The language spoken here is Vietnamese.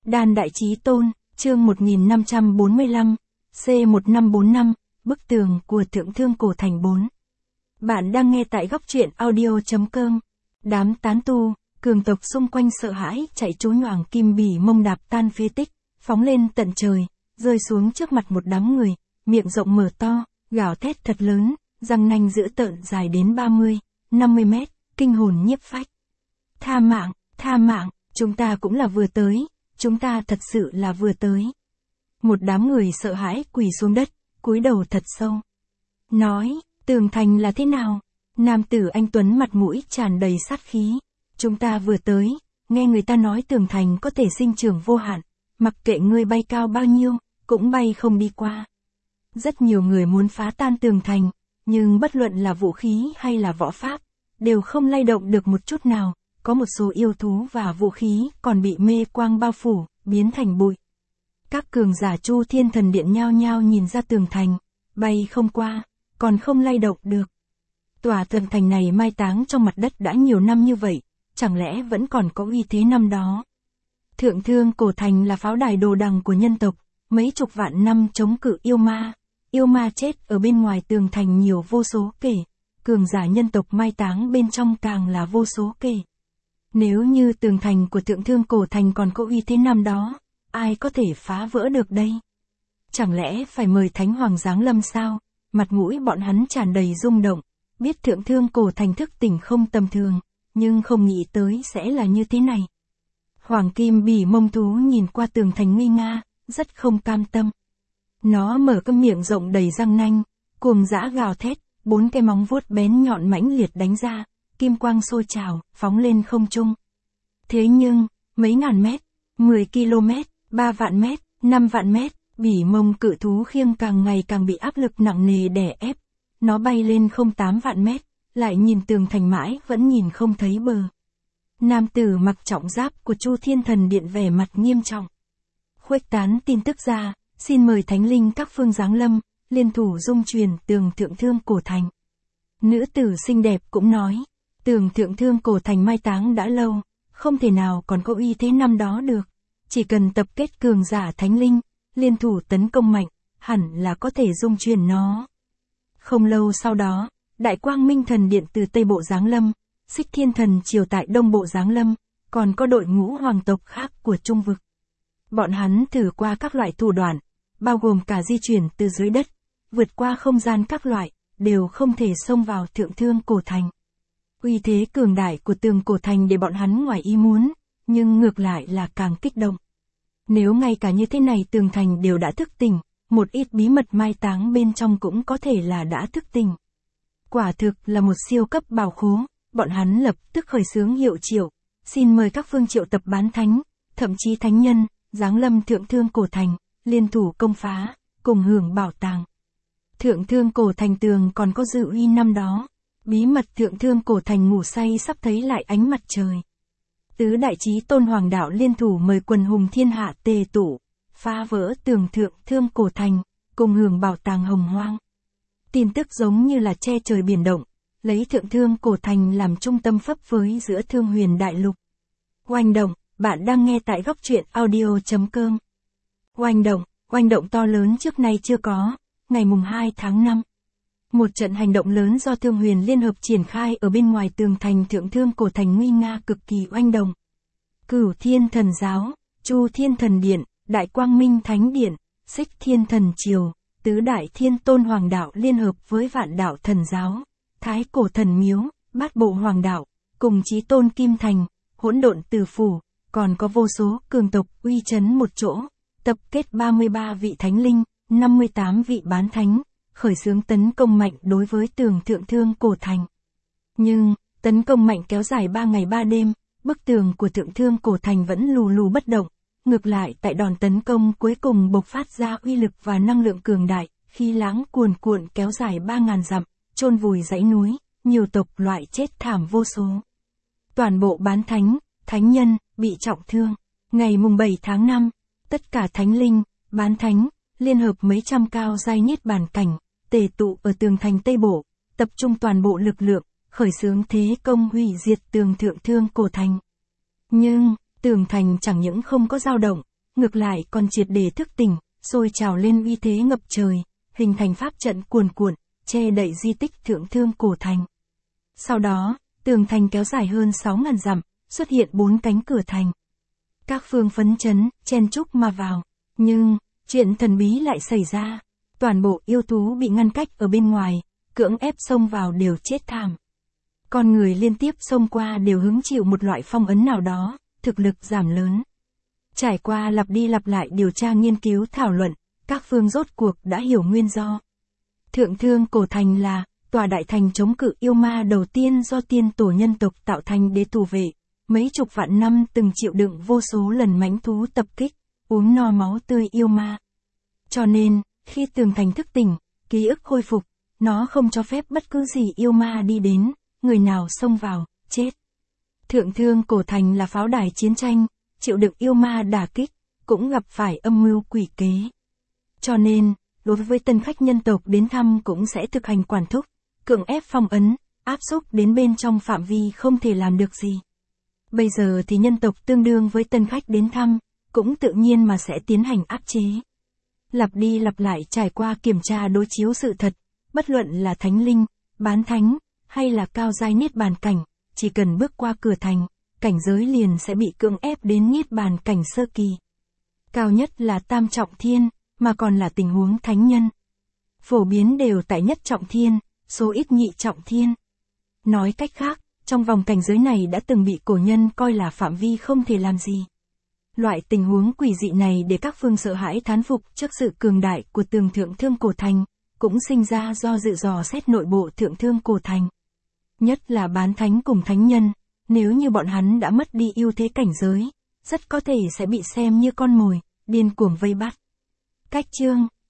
Đan Đại Chí Tôn, chương 1545, C1545, bức tường của Thượng Thương Cổ Thành 4. Bạn đang nghe tại góc truyện audio.com. Đám tán tu, cường tộc xung quanh sợ hãi chạy trốn nhoảng kim bỉ mông đạp tan phế tích, phóng lên tận trời, rơi xuống trước mặt một đám người, miệng rộng mở to, gào thét thật lớn, răng nanh dữ tợn dài đến 30, 50 mét, kinh hồn nhiếp phách. Tha mạng, chúng ta cũng là vừa tới, chúng ta thật sự là vừa tới. Một đám người sợ hãi quỳ xuống đất, cúi đầu thật sâu. Nói, tường thành là thế nào? Nam tử anh tuấn mặt mũi tràn đầy sát khí. Chúng ta vừa tới, nghe người ta nói tường thành có thể sinh trưởng vô hạn, mặc kệ ngươi bay cao bao nhiêu, cũng bay không đi qua. Rất nhiều người muốn phá tan tường thành, nhưng bất luận là vũ khí hay là võ pháp, đều không lay động được một chút nào. Có một số yêu thú và vũ khí còn bị mê quang bao phủ, biến thành bụi. Các cường giả Chu Thiên Thần Điện nhao nhao nhìn ra tường thành, bay không qua, còn không lay động được. Tòa tường thành này mai táng trong mặt đất đã nhiều năm như vậy, chẳng lẽ vẫn còn có uy thế năm đó? Thượng Thương Cổ Thành là pháo đài đồ đằng của nhân tộc, mấy chục vạn năm chống cự yêu ma. Yêu ma chết ở bên ngoài tường thành nhiều vô số kể, cường giả nhân tộc mai táng bên trong càng là vô số kể. Nếu như tường thành của Thượng Thương Cổ Thành còn có uy thế năm đó, ai có thể phá vỡ được đây? Chẳng lẽ phải mời Thánh Hoàng giáng lâm sao? Mặt mũi bọn hắn tràn đầy rung động, biết Thượng Thương Cổ Thành thức tỉnh không tầm thường, nhưng không nghĩ tới sẽ là như thế này. Hoàng kim bỉ mông thú nhìn qua tường thành nguy nga, rất không cam tâm. Nó mở cái miệng rộng đầy răng nanh, cuồng dã gào thét, 4 cái móng vuốt bén nhọn mãnh liệt đánh ra, kim quang sôi trào, phóng lên không trung. Thế nhưng, mấy ngàn mét, 10 km, 3 vạn mét, 5 vạn mét, bỉ mông cự thú khiêng càng ngày càng bị áp lực nặng nề đè ép. Nó bay lên không 8 vạn mét, lại nhìn tường thành mãi vẫn nhìn không thấy bờ. Nam tử mặc trọng giáp của Chu Thiên Thần Điện vẻ mặt nghiêm trọng. Khuếch tán tin tức ra, xin mời thánh linh các phương giáng lâm, liên thủ dung truyền tường Thượng Thương Cổ Thành. Nữ tử xinh đẹp cũng nói, tường Thượng Thương Cổ Thành mai táng đã lâu, không thể nào còn có uy thế năm đó được. Chỉ cần tập kết cường giả thánh linh, liên thủ tấn công mạnh, hẳn là có thể dung truyền nó. Không lâu sau đó, Đại Quang Minh Thần Điện từ Tây Bộ giáng lâm, Xích Thiên Thần Triều tại Đông Bộ giáng lâm, còn có đội ngũ hoàng tộc khác của Trung Vực. Bọn hắn thử qua các loại thủ đoạn, bao gồm cả di chuyển từ dưới đất, vượt qua không gian các loại, đều không thể xông vào Thượng Thương Cổ Thành. Uy thế cường đại của tường cổ thành để bọn hắn ngoài ý muốn, nhưng ngược lại là càng kích động. Nếu ngay cả như thế này tường thành đều đã thức tỉnh, một ít bí mật mai táng bên trong cũng có thể là đã thức tỉnh. Quả thực là một siêu cấp bảo khố, bọn hắn lập tức khởi xướng hiệu triệu, xin mời các phương triệu tập bán thánh, thậm chí thánh nhân, giáng lâm Thượng Thương Cổ Thành, liên thủ công phá, cùng hưởng bảo tàng. Thượng Thương Cổ Thành tường còn có dự uy năm đó. Bí mật Thượng Thương Cổ Thành ngủ say sắp thấy lại ánh mặt trời. Tứ Đại Chí Tôn Hoàng đạo liên thủ mời quần hùng thiên hạ tề tụ, phá vỡ tường Thượng Thương Cổ Thành, cùng hưởng bảo tàng hồng hoang. Tin tức giống như là che trời biển động, lấy Thượng Thương Cổ Thành làm trung tâm phấp phới giữa Thương Huyền Đại Lục. Oanh động, bạn đang nghe tại góc truyện audio.com. Oanh động to lớn trước nay chưa có, ngày mùng 2 tháng 5. Một trận hành động lớn do Thương Huyền Liên Hợp triển khai ở bên ngoài tường thành Thượng Thương Cổ Thành nguy nga cực kỳ oanh động. Cửu Thiên Thần Giáo, Chu Thiên Thần Điện, Đại Quang Minh Thánh Điện, Xích Thiên Thần Triều, Tứ Đại Thiên Tôn Hoàng đạo liên hợp với Vạn Đạo Thần Giáo, Thái Cổ Thần Miếu, Bát Bộ Hoàng đạo, cùng Chí Tôn Kim Thành, Hỗn Độn Tử Phủ, còn có vô số cường tộc uy chấn một chỗ, tập kết 33 vị thánh linh, 58 vị bán thánh. Khởi xướng tấn công mạnh đối với tường Thượng Thương Cổ Thành. Nhưng, tấn công mạnh kéo dài 3 ngày 3 đêm, bức tường của Thượng Thương Cổ Thành vẫn lù lù bất động. Ngược lại tại đòn tấn công cuối cùng bộc phát ra uy lực và năng lượng cường đại, khí lãng cuồn cuộn kéo dài 3.000 dặm, chôn vùi dãy núi, nhiều tộc loại chết thảm vô số. Toàn bộ bán thánh, thánh nhân, bị trọng thương. Ngày mùng 7 tháng 5, tất cả thánh linh, bán thánh, liên hợp mấy trăm cao giai niết bàn cảnh, tề tụ ở tường thành Tây Bộ, tập trung toàn bộ lực lượng, khởi xướng thế công hủy diệt tường Thượng Thương Cổ Thành. Nhưng, tường thành chẳng những không có dao động, ngược lại còn triệt để thức tỉnh, sôi trào lên uy thế ngập trời, hình thành pháp trận cuồn cuộn, che đậy di tích Thượng Thương Cổ Thành. Sau đó, tường thành kéo dài hơn 6.000 dặm, xuất hiện 4 cánh cửa thành. Các phương phấn chấn, chen chúc mà vào. Nhưng, chuyện thần bí lại xảy ra. Toàn bộ yêu thú bị ngăn cách ở bên ngoài, cưỡng ép xông vào đều chết thảm. Con người liên tiếp xông qua đều hứng chịu một loại phong ấn nào đó, thực lực giảm lớn. Trải qua lặp đi lặp lại điều tra nghiên cứu thảo luận, các phương rốt cuộc đã hiểu nguyên do. Thượng Thương Cổ Thành là tòa đại thành chống cự yêu ma đầu tiên do tiên tổ nhân tộc tạo thành để thủ vệ. Mấy chục vạn năm từng chịu đựng vô số lần mãnh thú tập kích, uống no máu tươi yêu ma. Cho nên, khi tường thành thức tỉnh, ký ức khôi phục, nó không cho phép bất cứ gì yêu ma đi đến, người nào xông vào, chết. Thượng Thương Cổ Thành là pháo đài chiến tranh, chịu đựng yêu ma đả kích, cũng gặp phải âm mưu quỷ kế. Cho nên, đối với tân khách nhân tộc đến thăm cũng sẽ thực hành quản thúc, cưỡng ép phong ấn, áp xúc đến bên trong phạm vi không thể làm được gì. Bây giờ thì nhân tộc tương đương với tân khách đến thăm, cũng tự nhiên mà sẽ tiến hành áp chế. Lặp đi lặp lại trải qua kiểm tra đối chiếu sự thật, bất luận là thánh linh, bán thánh, hay là cao giai niết bàn cảnh, chỉ cần bước qua cửa thành, cảnh giới liền sẽ bị cưỡng ép đến niết bàn cảnh sơ kỳ. Cao nhất là tam trọng thiên, mà còn là tình huống thánh nhân. Phổ biến đều tại nhất trọng thiên, số ít nhị trọng thiên. Nói cách khác, trong vòng cảnh giới này đã từng bị cổ nhân coi là phạm vi không thể làm gì. Loại tình huống quỷ dị này để các phương sợ hãi thán phục trước sự cường đại của tường Thượng Thương Cổ Thành, cũng sinh ra do dự dò xét nội bộ Thượng Thương Cổ Thành. Nhất là bán thánh cùng thánh nhân, nếu như bọn hắn đã mất đi ưu thế cảnh giới, rất có thể sẽ bị xem như con mồi, điên cuồng vây bắt. Cách chương